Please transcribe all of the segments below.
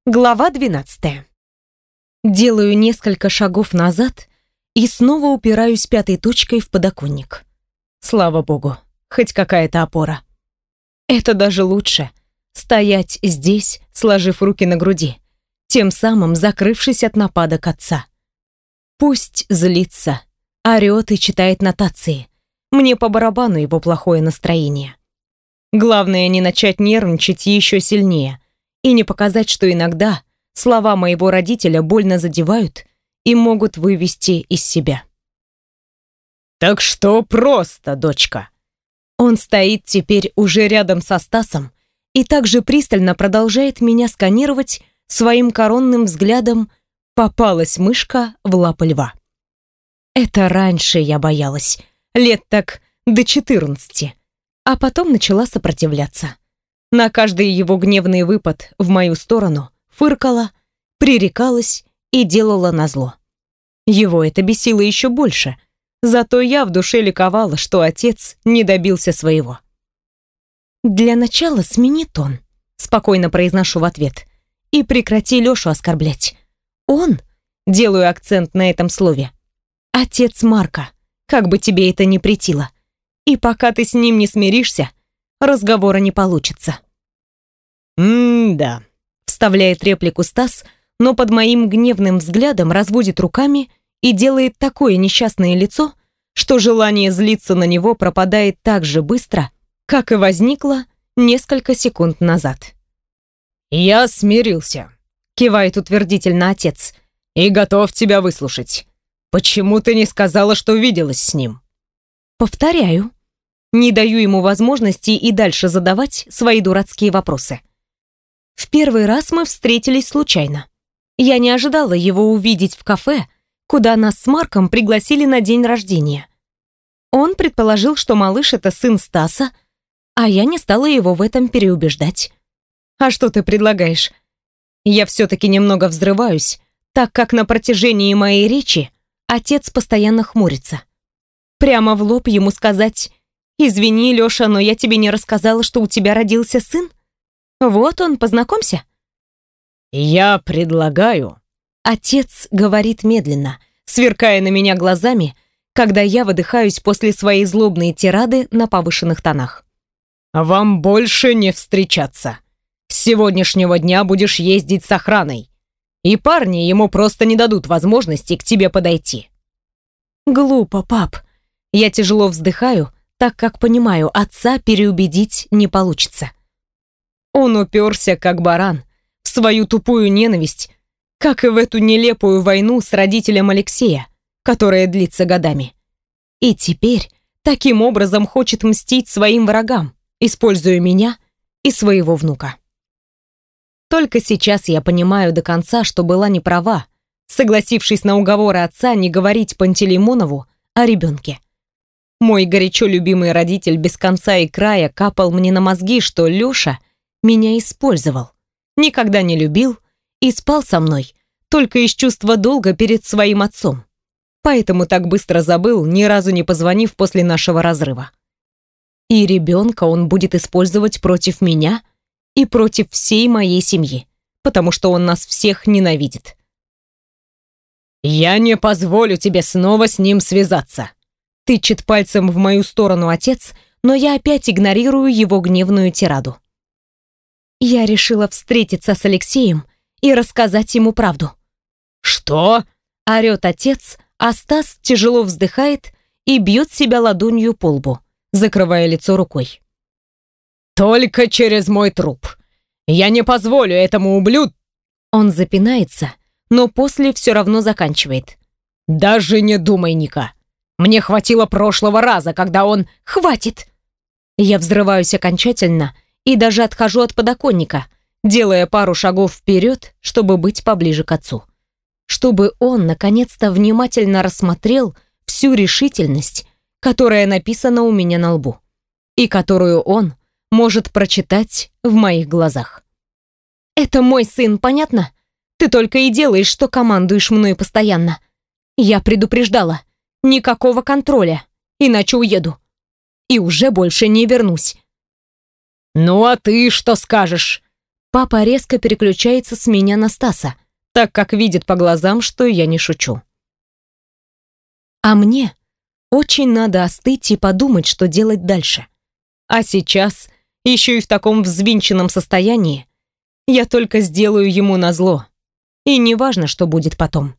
Глава 12. Делаю несколько шагов назад и снова упираюсь пятой точкой в подоконник. Слава богу, хоть какая-то опора. Это даже лучше — стоять здесь, сложив руки на груди, тем самым закрывшись от нападок отца. Пусть злится, орёт и читает нотации. Мне по барабану его плохое настроение. Главное не начать нервничать еще сильнее и не показать, что иногда слова моего родителя больно задевают и могут вывести из себя. «Так что просто, дочка?» Он стоит теперь уже рядом со Стасом и также пристально продолжает меня сканировать своим коронным взглядом. Попалась мышка в лапы льва. Это раньше я боялась, лет так до 14, а потом начала сопротивляться. На каждый его гневный выпад в мою сторону фыркала, пререкалась и делала назло. Его это бесило еще больше, зато я в душе ликовала, что отец не добился своего. «Для начала смени тон», — спокойно произношу в ответ, «и прекрати Лешу оскорблять. Он, делаю акцент на этом слове, отец Марка, как бы тебе это ни претило. И пока ты с ним не смиришься, разговора не получится». «Да», — вставляет реплику Стас, но под моим гневным взглядом разводит руками и делает такое несчастное лицо, что желание злиться на него пропадает так же быстро, как и возникло несколько секунд назад. «Я смирился», — кивает утвердительно отец. «И готов тебя выслушать. Почему ты не сказала, что виделась с ним?» Повторяю. Не даю ему возможности и дальше задавать свои дурацкие вопросы. В первый раз мы встретились случайно. Я не ожидала его увидеть в кафе, куда нас с Марком пригласили на день рождения. Он предположил, что малыш — это сын Стаса, а я не стала его в этом переубеждать. «А что ты предлагаешь?» Я все-таки немного взрываюсь, так как на протяжении моей речи отец постоянно хмурится. Прямо в лоб ему сказать: «Извини, Леша, но я тебе не рассказала, что у тебя родился сын. Вот он, познакомься». «Я предлагаю...» Отец говорит медленно, сверкая на меня глазами, когда я выдыхаюсь после своей злобной тирады на повышенных тонах. «Вам больше не встречаться. С сегодняшнего дня будешь ездить с охраной. И парни ему просто не дадут возможности к тебе подойти». «Глупо, пап». Я тяжело вздыхаю, так как понимаю, отца переубедить не получится. Он уперся, как баран, в свою тупую ненависть, как и в эту нелепую войну с родителем Алексея, которая длится годами. И теперь таким образом хочет мстить своим врагам, используя меня и своего внука. Только сейчас я понимаю до конца, что была не права, согласившись на уговоры отца не говорить Пантелеймонову о ребенке. Мой горячо любимый родитель без конца и края капал мне на мозги, что Леша меня использовал, никогда не любил и спал со мной только из чувства долга перед своим отцом. Поэтому так быстро забыл, ни разу не позвонив после нашего разрыва. И ребенка он будет использовать против меня и против всей моей семьи, потому что он нас всех ненавидит. «Я не позволю тебе снова с ним связаться», — тычет пальцем в мою сторону отец, но я опять игнорирую его гневную тираду. Я решила встретиться с Алексеем и рассказать ему правду. «Что?» — орёт отец, а Стас тяжело вздыхает и бьет себя ладонью по лбу, закрывая лицо рукой. «Только через мой труп. Я не позволю этому ублюдку...» Он запинается, но после все равно заканчивает. «Даже не думай, Ника. Мне хватило прошлого раза, когда он...» «Хватит!» Я взрываюсь окончательно и даже отхожу от подоконника, делая пару шагов вперед, чтобы быть поближе к отцу. Чтобы он, наконец-то, внимательно рассмотрел всю решительность, которая написана у меня на лбу, и которую он может прочитать в моих глазах. «Это мой сын, понятно? Ты только и делаешь, что командуешь мной постоянно. Я предупреждала. Никакого контроля, иначе уеду. И уже больше не вернусь». «Ну а ты что скажешь?» Папа резко переключается с меня на Стаса, так как видит по глазам, что я не шучу. А мне очень надо остыть и подумать, что делать дальше. А сейчас, еще и в таком взвинченном состоянии, я только сделаю ему назло. И неважно, что будет потом.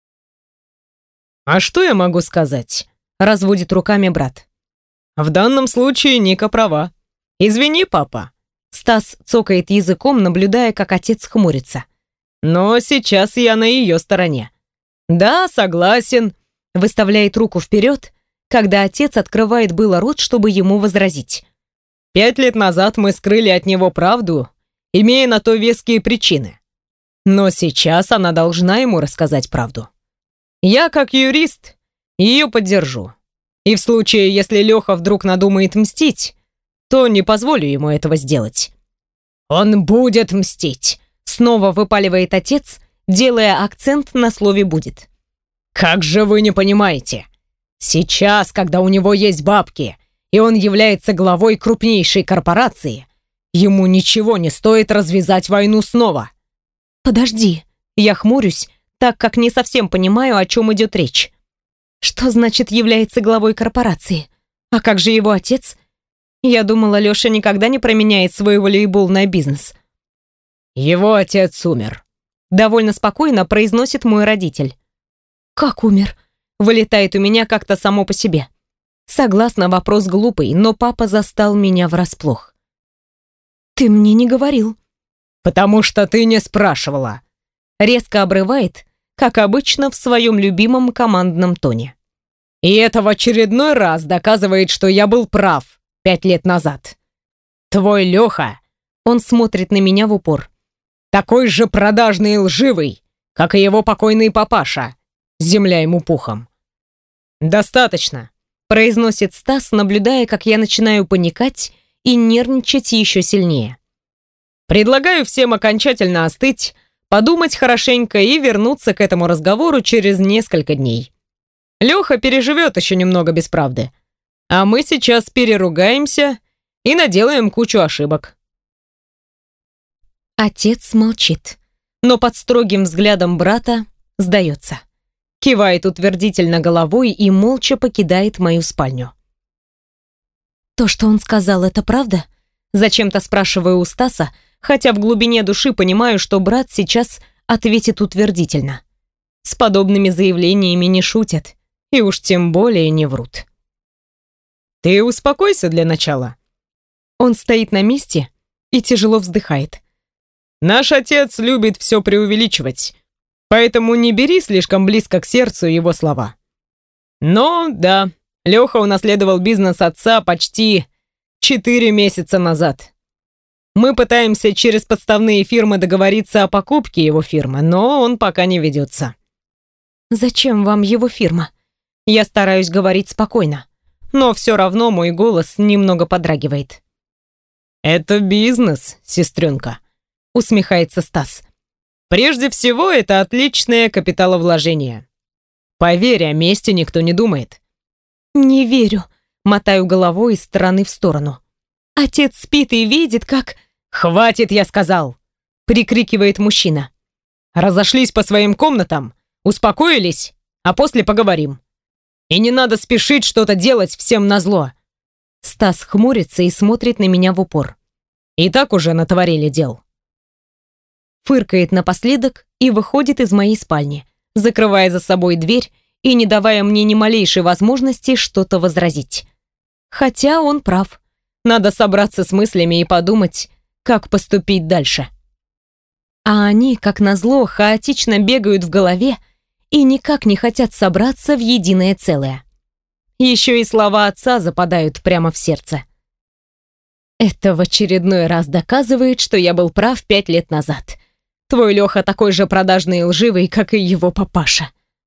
«А что я могу сказать?» — разводит руками брат. «В данном случае Ника права. Извини, папа». Стас цокает языком, наблюдая, как отец хмурится. «Но сейчас я на ее стороне. Да, согласен», — выставляет руку вперед, когда отец открывает было рот, чтобы ему возразить. 5 лет назад мы скрыли от него правду, имея на то веские причины. Но сейчас она должна ему рассказать правду. Я, как юрист, ее поддержу. И в случае, если Леха вдруг надумает мстить, то не позволю ему этого сделать». «Он будет мстить», — снова выпаливает отец, делая акцент на слове «будет». «Как же вы не понимаете? Сейчас, когда у него есть бабки, и он является главой крупнейшей корпорации, ему ничего не стоит развязать войну снова». «Подожди», — я хмурюсь, так как не совсем понимаю, о чем идет речь. «Что значит является главой корпорации? А как же его отец? Я думала, Леша никогда не променяет свой волейбол на бизнес». «Его отец умер», — довольно спокойно произносит мой родитель. «Как умер?» — вылетает у меня как-то само по себе. Согласна, вопрос глупый, но папа застал меня врасплох. «Ты мне не говорил». «Потому что ты не спрашивала». Резко обрывает, как обычно, в своем любимом командном тоне. «И это в очередной раз доказывает, что я был прав 5 лет назад. Твой Леха...» Он смотрит на меня в упор. «Такой же продажный и лживый, как и его покойный папаша. Земля ему пухом». «Достаточно», — произносит Стас, наблюдая, как я начинаю паникать и нервничать еще сильнее. «Предлагаю всем окончательно остыть, подумать хорошенько и вернуться к этому разговору через несколько дней. Леха переживет еще немного без правды, а мы сейчас переругаемся и наделаем кучу ошибок». Отец молчит, но под строгим взглядом брата сдается. Кивает утвердительно головой и молча покидает мою спальню. «То, что он сказал, это правда?» Зачем-то спрашиваю у Стаса, хотя в глубине души понимаю, что брат сейчас ответит утвердительно. С подобными заявлениями не шутят, и уж тем более не врут. «Ты успокойся для начала». Он стоит на месте и тяжело вздыхает. «Наш отец любит все преувеличивать, поэтому не бери слишком близко к сердцу его слова. Но да, Леха унаследовал бизнес отца почти 4 месяца назад. Мы пытаемся через подставные фирмы договориться о покупке его фирмы, но он пока не ведется». «Зачем вам его фирма?» Я стараюсь говорить спокойно, но все равно мой голос немного подрагивает. «Это бизнес, сестренка», — усмехается Стас. «Прежде всего, это отличное капиталовложение. Поверь, о месте никто не думает». «Не верю», — мотаю головой из стороны в сторону. «Отец спит и видит, как...» «Хватит, я сказал!» — прикрикивает мужчина. «Разошлись по своим комнатам, успокоились, а после поговорим. И не надо спешить что-то делать всем назло». Стас хмурится и смотрит на меня в упор. «И так уже натворили дел». Фыркает напоследок и выходит из моей спальни, закрывая за собой дверь и не давая мне ни малейшей возможности что-то возразить. Хотя он прав. Надо собраться с мыслями и подумать, как поступить дальше. А они, как назло, хаотично бегают в голове и никак не хотят собраться в единое целое. Еще и слова отца западают прямо в сердце. Это в очередной раз доказывает, что я был прав 5 лет назад. Твой Леха такой же продажный и лживый, как и его папаша.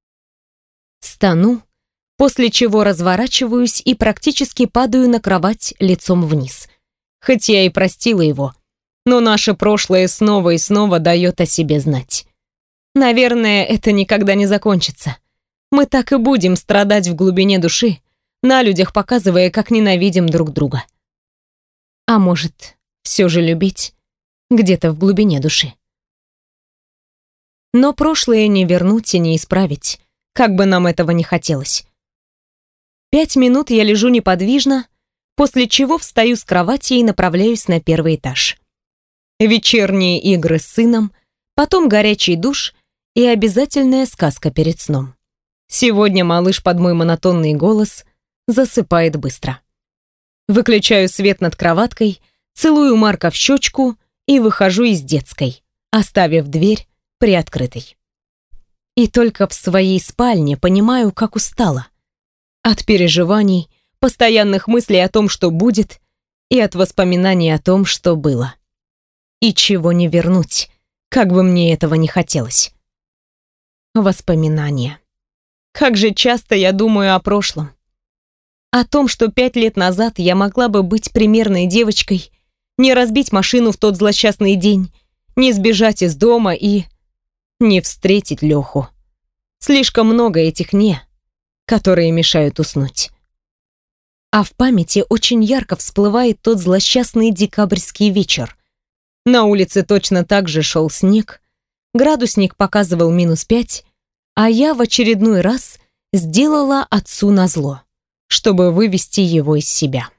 Стану, после чего разворачиваюсь и практически падаю на кровать лицом вниз. Хоть я и простила его, но наше прошлое снова и снова дает о себе знать. Наверное, это никогда не закончится. Мы так и будем страдать в глубине души, на людях показывая, как ненавидим друг друга. А может, все же любить? где-то в глубине души. Но прошлое не вернуть и не исправить, как бы нам этого не хотелось. 5 минут я лежу неподвижно, после чего встаю с кровати и направляюсь на первый этаж. Вечерние игры с сыном, потом горячий душ и обязательная сказка перед сном. Сегодня малыш под мой монотонный голос засыпает быстро. Выключаю свет над кроваткой, целую Марка в щечку и выхожу из детской, оставив дверь приоткрытой. И только в своей спальне понимаю, как устала. От переживаний, постоянных мыслей о том, что будет, и от воспоминаний о том, что было. И чего не вернуть, как бы мне этого не хотелось. Воспоминания. Как же часто я думаю о прошлом. О том, что 5 лет назад я могла бы быть примерной девочкой, не разбить машину в тот злосчастный день, не сбежать из дома и не встретить Леху. Слишком много этих «не», которые мешают уснуть. А в памяти очень ярко всплывает тот злосчастный декабрьский вечер. На улице точно так же шел снег, градусник показывал -5, а я в очередной раз сделала отцу назло, чтобы вывести его из себя.